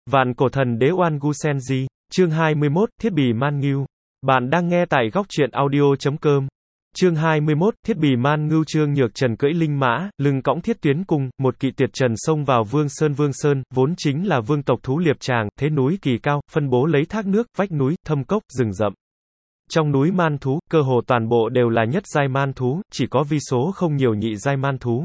Vạn cổ thần đế Oan Gu Senji, chương 21, thiết bị man ngưu. Bạn đang nghe tại góc truyện audio.com. Chương 21, thiết bị man ngưu. Trương Nhược Trần cưỡi linh mã, lưng cõng thiết tuyến cung, một kỵ tuyệt trần xông vào Vương Sơn. Vương Sơn, vốn chính là vương tộc thú liệp tràng, thế núi kỳ cao, phân bố lấy thác nước, vách núi, thâm cốc, rừng rậm. Trong núi man thú, cơ hồ toàn bộ đều là nhất giai man thú, chỉ có vi số không nhiều nhị giai man thú.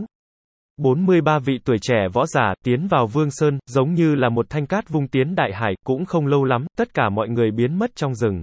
43 vị tuổi trẻ võ giả tiến vào Vương Sơn, giống như là một thanh cát vung tiến đại hải, cũng không lâu lắm, tất cả mọi người biến mất trong rừng.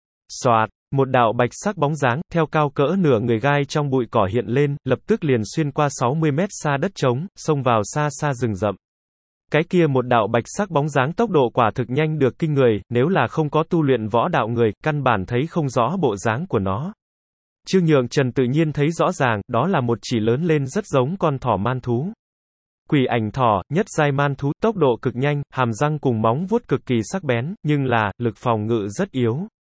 Xoạt, một đạo bạch sắc bóng dáng, theo cao cỡ nửa người gai trong bụi cỏ hiện lên, lập tức liền xuyên qua 60 mét xa đất trống, xông vào xa xa rừng rậm. Cái kia một đạo bạch sắc bóng dáng tốc độ quả thực nhanh được kinh người, nếu là không có tu luyện võ đạo người, căn bản thấy không rõ bộ dáng của nó. Trương Nhượng Trần tự nhiên thấy rõ ràng, đó là một chỉ lớn lên rất giống con thỏ man thú. Quỷ ảnh thỏ, nhất giai man thú, tốc độ cực nhanh, hàm răng cùng móng vuốt cực kỳ sắc bén, nhưng là, lực phòng ngự rất yếu.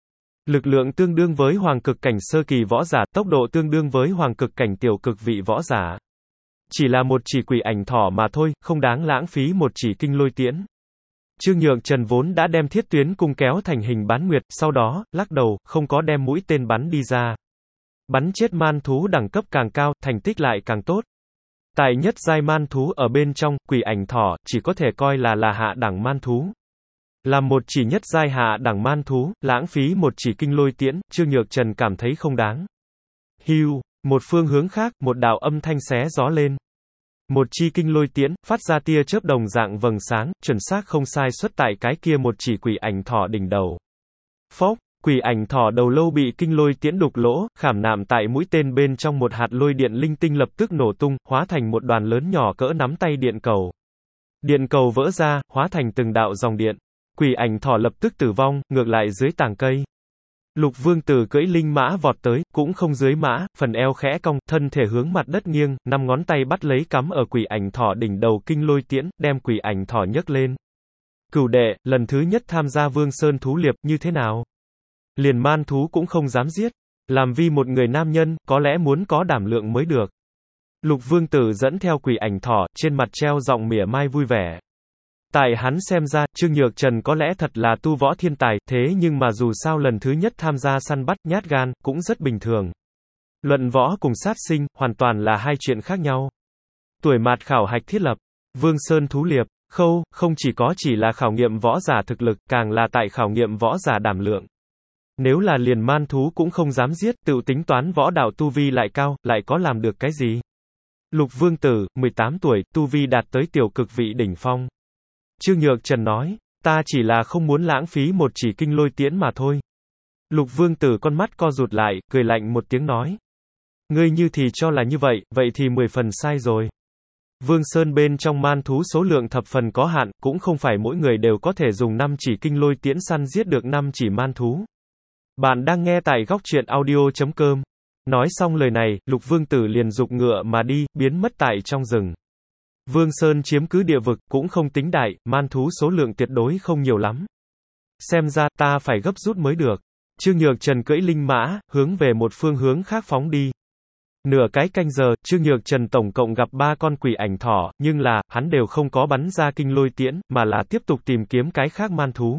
Lực lượng tương đương với hoàng cực cảnh sơ kỳ võ giả, tốc độ tương đương với hoàng cực cảnh tiểu cực vị võ giả. Chỉ là một chỉ quỷ ảnh thỏ mà thôi, không đáng lãng phí một chỉ kinh lôi tiễn. Trương Nhượng Trần vốn đã đem thiết tuyến cung kéo thành hình bán nguyệt, sau đó, lắc đầu, không có đem mũi tên bắn đi ra. Bắn chết man thú đẳng cấp càng cao, thành tích lại càng tốt. Tại nhất giai man thú ở bên trong, quỷ ảnh thỏ, chỉ có thể coi là hạ đẳng man thú. Làm một chỉ nhất giai hạ đẳng man thú, lãng phí một chỉ kinh lôi tiễn, Trương Nhược Trần cảm thấy không đáng. Hưu, một phương hướng khác, một đạo âm thanh xé gió lên. Một chi kinh lôi tiễn, phát ra tia chớp đồng dạng vầng sáng, chuẩn xác không sai xuất tại cái kia một chỉ quỷ ảnh thỏ đỉnh đầu. Phốc, quỷ ảnh thỏ đầu lâu bị kinh lôi tiễn đục lỗ, khảm nạm tại mũi tên bên trong một hạt lôi điện linh tinh lập tức nổ tung, hóa thành một đoàn lớn nhỏ cỡ nắm tay điện cầu. Điện cầu vỡ ra, hóa thành từng đạo dòng điện. Quỷ ảnh thỏ lập tức tử vong, ngược lại dưới tàng cây. Lục Vương Tử cưỡi linh mã vọt tới, cũng không dưới mã, phần eo khẽ cong, thân thể hướng mặt đất nghiêng, 5 ngón tay bắt lấy cắm ở quỷ ảnh thỏ đỉnh đầu kinh lôi tiễn, đem quỷ ảnh thỏ nhấc lên. Cửu đệ, lần thứ nhất tham gia Vương Sơn thú liệp, như thế nào? Liền man thú cũng không dám giết. Làm vì một người nam nhân, có lẽ muốn có đảm lượng mới được. Lục Vương Tử dẫn theo quỷ ảnh thỏ, trên mặt treo giọng mỉa mai vui vẻ. Tại hắn xem ra, Trương Nhược Trần có lẽ thật là tu võ thiên tài, thế nhưng mà dù sao lần thứ nhất tham gia săn bắt, nhát gan, cũng rất bình thường. Luận võ cùng sát sinh, hoàn toàn là hai chuyện khác nhau. Tuổi mạt khảo hạch thiết lập. Vương Sơn thú liệp, khâu, không chỉ là khảo nghiệm võ giả thực lực, càng là tại khảo nghiệm võ giả đảm lượng. Nếu là liền man thú cũng không dám giết, tự tính toán võ đạo tu vi lại cao, lại có làm được cái gì? Lục Vương Tử, 18 tuổi, tu vi đạt tới tiểu cực vị đỉnh phong. Trương Nhược Trần nói, ta chỉ là không muốn lãng phí một chỉ kinh lôi tiễn mà thôi. Lục Vương Tử con mắt co rụt lại, cười lạnh một tiếng nói. Ngươi như thì cho là như vậy thì 10 phần sai rồi. Vương Sơn bên trong man thú số lượng thập phần có hạn, cũng không phải mỗi người đều có thể dùng 5 chỉ kinh lôi tiễn săn giết được 5 chỉ man thú. Bạn đang nghe tại góc truyện audio.com. Nói xong lời này, Lục Vương Tử liền dục ngựa mà đi, biến mất tại trong rừng. Vương Sơn chiếm cứ địa vực, cũng không tính đại, man thú số lượng tuyệt đối không nhiều lắm. Xem ra, ta phải gấp rút mới được. Trương Nhược Trần cưỡi linh mã, hướng về một phương hướng khác phóng đi. Nửa cái canh giờ, Trương Nhược Trần tổng cộng gặp 3 con quỷ ảnh thỏ, nhưng là, hắn đều không có bắn ra kinh lôi tiễn, mà là tiếp tục tìm kiếm cái khác man thú.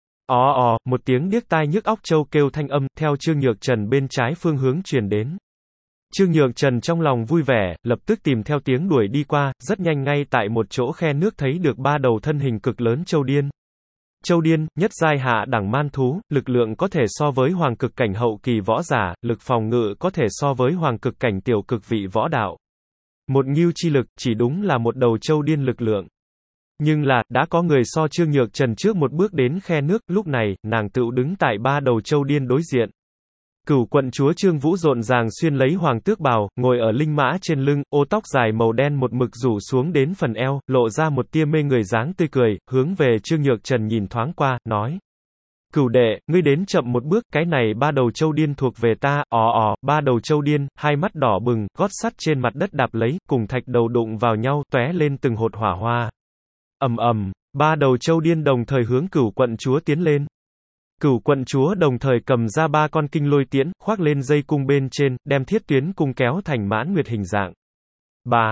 Một tiếng điếc tai nhức óc trâu kêu thanh âm, theo Trương Nhược Trần bên trái phương hướng truyền đến. Trương Nhược Trần trong lòng vui vẻ, lập tức tìm theo tiếng đuổi đi qua, rất nhanh ngay tại một chỗ khe nước thấy được 3 đầu thân hình cực lớn trâu điên. Trâu điên, nhất giai hạ đẳng man thú, lực lượng có thể so với hoàng cực cảnh hậu kỳ võ giả, lực phòng ngự có thể so với hoàng cực cảnh tiểu cực vị võ đạo. Một ngưu chi lực, chỉ đúng là một đầu trâu điên lực lượng. Nhưng là, đã có người so Trương Nhược Trần trước một bước đến khe nước, lúc này, nàng tựu đứng tại 3 đầu trâu điên đối diện. Cửu quận chúa Trương Vũ rộn ràng xuyên lấy hoàng tước bào, ngồi ở linh mã trên lưng, ô tóc dài màu đen một mực rủ xuống đến phần eo, lộ ra một tia mê người dáng tươi cười, hướng về Trương Nhược Trần nhìn thoáng qua, nói. Cửu đệ, ngươi đến chậm một bước, cái này 3 đầu trâu điên thuộc về ta, 3 đầu trâu điên, hai mắt đỏ bừng, gót sắt trên mặt đất đạp lấy, cùng thạch đầu đụng vào nhau, tóe lên từng hột hỏa hoa. Ầm ầm, 3 đầu trâu điên đồng thời hướng cửu quận chúa tiến lên. Cửu quận chúa đồng thời cầm ra 3 con kinh lôi tiễn, khoác lên dây cung bên trên, đem thiết tuyến cung kéo thành mãn nguyệt hình dạng.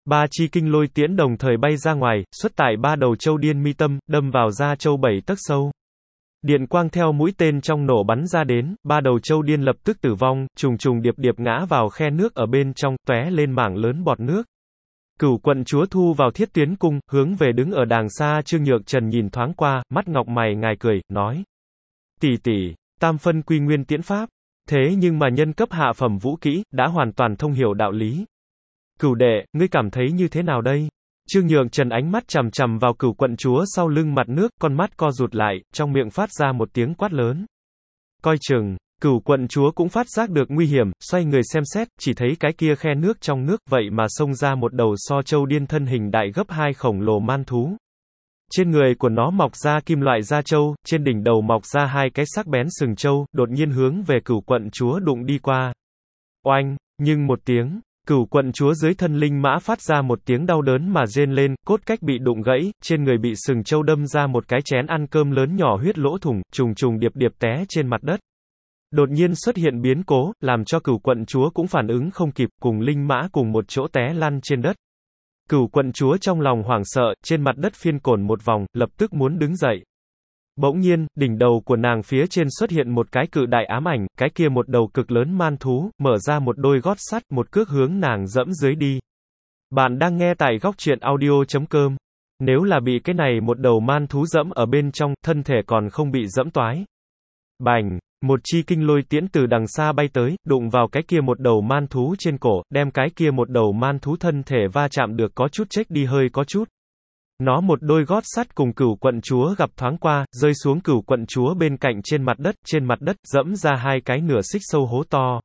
Ba chi kinh lôi tiễn đồng thời bay ra ngoài, xuất tại ba đầu châu điên mi tâm, đâm vào da châu 7 tấc sâu. Điện quang theo mũi tên trong nổ bắn ra đến, ba đầu châu điên lập tức tử vong, trùng trùng điệp điệp ngã vào khe nước ở bên trong, tóe lên mảng lớn bọt nước. Cửu quận chúa thu vào thiết tuyến cung, hướng về đứng ở đàng xa Trương Nhược Trần nhìn thoáng qua, mắt ngọc mày ngài cười, nói. Tỷ tỷ, tam phân quy nguyên tiễn pháp. Thế nhưng mà nhân cấp hạ phẩm vũ kỹ, đã hoàn toàn thông hiểu đạo lý. Cửu đệ, ngươi cảm thấy như thế nào đây? Trương Nhược Trần ánh mắt chằm chằm vào cửu quận chúa sau lưng mặt nước, con mắt co rụt lại, trong miệng phát ra một tiếng quát lớn. Coi chừng, cửu quận chúa cũng phát giác được nguy hiểm, xoay người xem xét, chỉ thấy cái kia khe nước trong nước, vậy mà xông ra một đầu so châu điên thân hình đại gấp 2 khổng lồ man thú. Trên người của nó mọc ra kim loại da trâu, trên đỉnh đầu mọc ra 2 cái sắc bén sừng trâu, đột nhiên hướng về cửu quận chúa đụng đi qua. Oanh, nhưng một tiếng, cửu quận chúa dưới thân linh mã phát ra một tiếng đau đớn mà rên lên, cốt cách bị đụng gãy, trên người bị sừng trâu đâm ra một cái chén ăn cơm lớn nhỏ huyết lỗ thủng, trùng trùng điệp điệp té trên mặt đất. Đột nhiên xuất hiện biến cố, làm cho cửu quận chúa cũng phản ứng không kịp, cùng linh mã cùng một chỗ té lăn trên đất. Cửu quận chúa trong lòng hoảng sợ, trên mặt đất phiên cổn một vòng, lập tức muốn đứng dậy. Bỗng nhiên, đỉnh đầu của nàng phía trên xuất hiện một cái cự đại ám ảnh, cái kia một đầu cực lớn man thú, mở ra một đôi gót sắt, một cước hướng nàng dẫm dưới đi. Bạn đang nghe tại góc truyện audio.com. Nếu là bị cái này một đầu man thú dẫm ở bên trong, thân thể còn không bị dẫm toái. Bành! Một chi kinh lôi tiễn từ đằng xa bay tới, đụng vào cái kia một đầu man thú trên cổ, đem cái kia một đầu man thú thân thể va chạm được có chút chếch đi hơi có chút. Nó một đôi gót sắt cùng cửu quận chúa gặp thoáng qua, rơi xuống cửu quận chúa bên cạnh trên mặt đất, dẫm ra 2 cái nửa xích sâu hố to.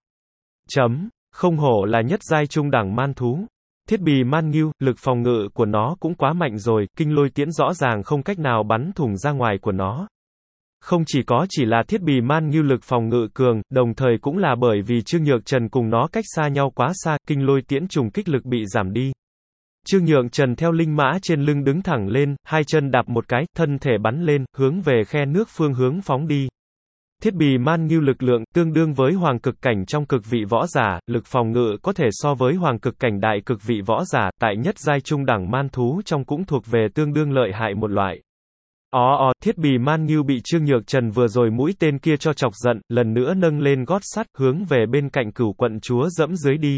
Không hổ là nhất giai trung đẳng man thú. Thiết bì man ngưu, lực phòng ngự của nó cũng quá mạnh rồi, kinh lôi tiễn rõ ràng không cách nào bắn thủng ra ngoài của nó. Không chỉ là thiết bì man ngưu lực phòng ngự cường, đồng thời cũng là bởi vì Trương Nhược Trần cùng nó cách xa nhau quá xa, kinh lôi tiễn trùng kích lực bị giảm đi. Trương Nhược Trần theo linh mã trên lưng đứng thẳng lên, 2 chân đạp một cái, thân thể bắn lên, hướng về khe nước phương hướng phóng đi. Thiết bì man ngưu lực lượng, tương đương với hoàng cực cảnh trong cực vị võ giả, lực phòng ngự có thể so với hoàng cực cảnh đại cực vị võ giả, tại nhất giai trung đẳng man thú trong cũng thuộc về tương đương lợi hại một loại. Thiết bì man ngưu bị Trương Nhược Trần vừa rồi mũi tên kia cho chọc giận, lần nữa nâng lên gót sắt, hướng về bên cạnh cửu quận chúa dẫm dưới đi.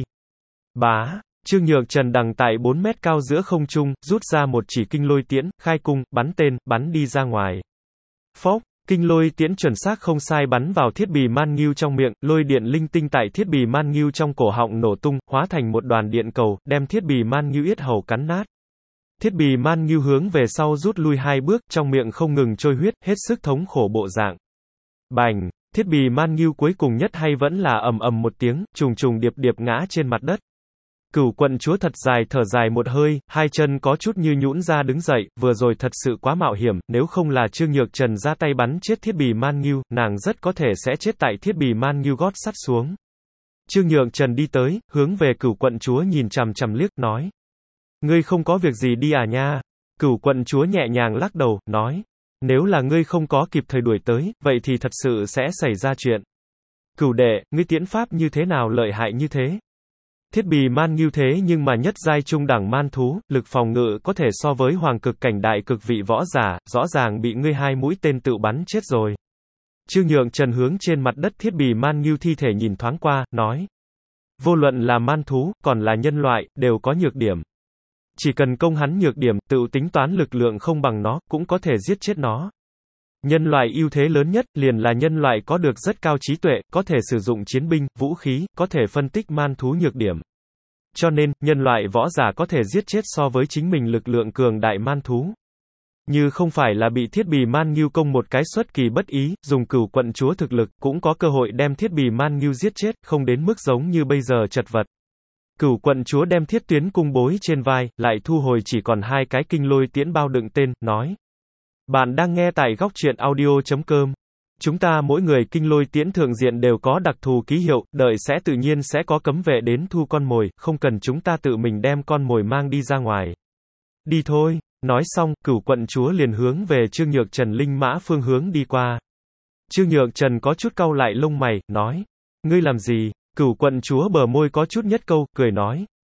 Bá! Trương Nhược Trần đằng tại 4 mét cao giữa không trung, rút ra một chỉ kinh lôi tiễn, khai cung, bắn tên, bắn đi ra ngoài. Phốc! Kinh lôi tiễn chuẩn xác không sai bắn vào thiết bì man ngưu trong miệng, lôi điện linh tinh tại thiết bì man ngưu trong cổ họng nổ tung, hóa thành một đoàn điện cầu, đem thiết bì man ngưu yết hầu cắn nát. Thiết bì man ngưu hướng về sau rút lui 2 bước, trong miệng không ngừng trôi huyết, hết sức thống khổ bộ dạng. Bành! Thiết bì man ngưu cuối cùng nhất hay vẫn là ầm ầm một tiếng, trùng trùng điệp điệp ngã trên mặt đất. Cửu quận chúa thật dài thở dài một hơi, 2 chân có chút như nhũn ra đứng dậy, vừa rồi thật sự quá mạo hiểm, nếu không là Trương Nhược Trần ra tay bắn chết thiết bì man ngưu, nàng rất có thể sẽ chết tại thiết bì man ngưu gót sắt xuống. Trương Nhược Trần đi tới, hướng về cửu quận chúa nhìn chằm chằm liếc, nói. Ngươi không có việc gì đi à nha? Cửu quận chúa nhẹ nhàng lắc đầu, nói. Nếu là ngươi không có kịp thời đuổi tới, vậy thì thật sự sẽ xảy ra chuyện. Cửu đệ, ngươi tiễn pháp như thế nào lợi hại như thế? Thiết bì man ngưu thế nhưng mà nhất giai trung đẳng man thú, lực phòng ngự có thể so với hoàng cực cảnh đại cực vị võ giả, rõ ràng bị ngươi 2 mũi tên tự bắn chết rồi. Trương Nhược Trần hướng trên mặt đất thiết bì man ngưu thi thể nhìn thoáng qua, nói. Vô luận là man thú, còn là nhân loại, đều có nhược điểm. Chỉ cần công hắn nhược điểm, tự tính toán lực lượng không bằng nó, cũng có thể giết chết nó. Nhân loại ưu thế lớn nhất, liền là nhân loại có được rất cao trí tuệ, có thể sử dụng chiến binh, vũ khí, có thể phân tích man thú nhược điểm. Cho nên, nhân loại võ giả có thể giết chết so với chính mình lực lượng cường đại man thú. Như không phải là bị thiết bì man ngưu công một cái xuất kỳ bất ý, dùng cửu quận chúa thực lực, cũng có cơ hội đem thiết bì man ngưu giết chết, không đến mức giống như bây giờ chật vật. Cửu quận chúa đem thiết tuyến cung bối trên vai, lại thu hồi chỉ còn 2 cái kinh lôi tiễn bao đựng tên, nói. Bạn đang nghe tại góc truyện audio.com. Chúng ta mỗi người kinh lôi tiễn thượng diện đều có đặc thù ký hiệu, đợi sẽ tự nhiên sẽ có cấm vệ đến thu con mồi, không cần chúng ta tự mình đem con mồi mang đi ra ngoài. Đi thôi. Nói xong, cửu quận chúa liền hướng về Trương Nhược Trần linh mã phương hướng đi qua. Trương Nhược Trần có chút cau lại lông mày, nói. Ngươi làm gì? Cửu quận chúa bờ môi có chút nhất câu, cười nói.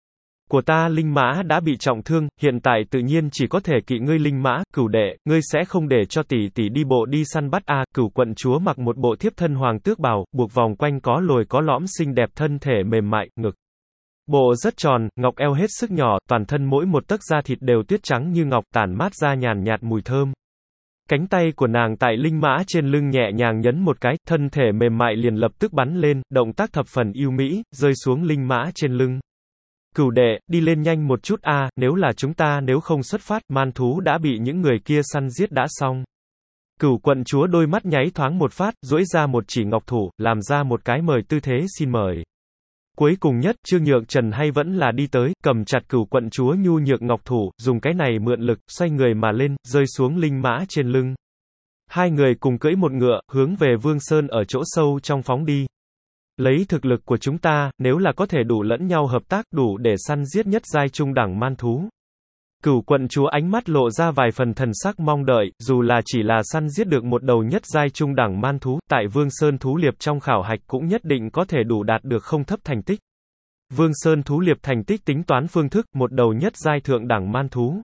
Của ta linh mã đã bị trọng thương, hiện tại tự nhiên chỉ có thể kỵ ngươi linh mã, Cửu đệ, ngươi sẽ không để cho tỷ tỷ đi bộ đi săn bắt à, Cửu quận chúa mặc một bộ thiếp thân hoàng tước bào, buộc vòng quanh có lồi có lõm xinh đẹp thân thể mềm mại, ngực. Bộ rất tròn, ngọc eo hết sức nhỏ, toàn thân mỗi một tấc da thịt đều tuyết trắng như ngọc tản mát ra nhàn nhạt mùi thơm. Cánh tay của nàng tại linh mã trên lưng nhẹ nhàng nhấn một cái, thân thể mềm mại liền lập tức bắn lên, động tác thập phần yêu mỹ, rơi xuống linh mã trên lưng. Cửu đệ, đi lên nhanh một chút a, nếu là chúng ta nếu không xuất phát, man thú đã bị những người kia săn giết đã xong. Cửu quận chúa đôi mắt nháy thoáng một phát, duỗi ra một chỉ ngọc thủ, làm ra một cái mời tư thế xin mời. Cuối cùng nhất, Trương Nhược Trần hay vẫn là đi tới, cầm chặt Cửu quận chúa nhu nhược ngọc thủ, dùng cái này mượn lực, xoay người mà lên, rơi xuống linh mã trên lưng. Hai người cùng cưỡi một ngựa, hướng về Vương Sơn ở chỗ sâu trong phóng đi. Lấy thực lực của chúng ta, nếu là có thể đủ lẫn nhau hợp tác, đủ để săn giết nhất giai trung đẳng man thú. Cửu quận chúa ánh mắt lộ ra vài phần thần sắc mong đợi, dù là chỉ là săn giết được một đầu nhất giai trung đẳng man thú, tại Vương Sơn thú liệp trong khảo hạch cũng nhất định có thể đủ đạt được không thấp thành tích. Vương Sơn thú liệp thành tích tính toán phương thức, một đầu nhất giai thượng đẳng man thú,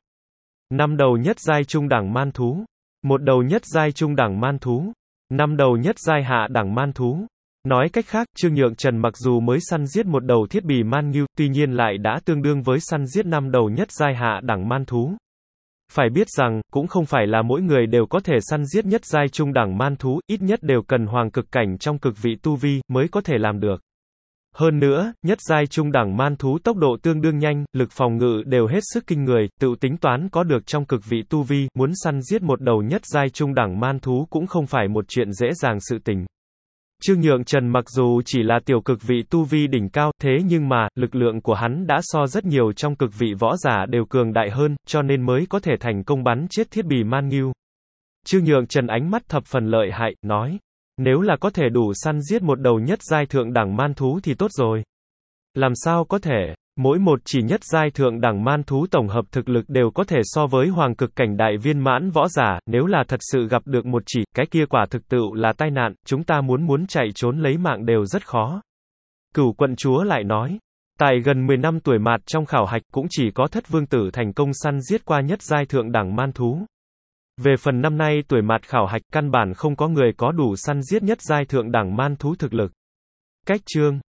5 đầu nhất giai trung đẳng man thú, một đầu nhất giai trung đẳng man thú, 5 đầu nhất giai hạ đẳng man thú. Nói cách khác, Trương Nhượng Trần mặc dù mới săn giết một đầu thiết bì man ngưu, tuy nhiên lại đã tương đương với săn giết 5 đầu nhất giai hạ đẳng man thú. Phải biết rằng, cũng không phải là mỗi người đều có thể săn giết nhất giai trung đẳng man thú, ít nhất đều cần hoàng cực cảnh trong cực vị tu vi, mới có thể làm được. Hơn nữa, nhất giai trung đẳng man thú tốc độ tương đương nhanh, lực phòng ngự đều hết sức kinh người, tự tính toán có được trong cực vị tu vi, muốn săn giết một đầu nhất giai trung đẳng man thú cũng không phải một chuyện dễ dàng sự tình. Trương Nhượng Trần mặc dù chỉ là tiểu cực vị tu vi đỉnh cao, thế nhưng mà, lực lượng của hắn đã so rất nhiều trong cực vị võ giả đều cường đại hơn, cho nên mới có thể thành công bắn chết thiết bì man ngưu. Trương Nhượng Trần ánh mắt thập phần lợi hại, nói, nếu là có thể đủ săn giết một đầu nhất giai thượng đẳng man thú thì tốt rồi. Làm sao có thể? Mỗi một chỉ nhất giai thượng đẳng man thú tổng hợp thực lực đều có thể so với hoàng cực cảnh đại viên mãn võ giả, nếu là thật sự gặp được một chỉ, cái kia quả thực tựu là tai nạn, chúng ta muốn chạy trốn lấy mạng đều rất khó. Cửu quận chúa lại nói, tại gần 10 năm tuổi mạt trong khảo hạch cũng chỉ có Thất vương tử thành công săn giết qua nhất giai thượng đẳng man thú. Về phần năm nay tuổi mạt khảo hạch căn bản không có người có đủ săn giết nhất giai thượng đẳng man thú thực lực. Cách chương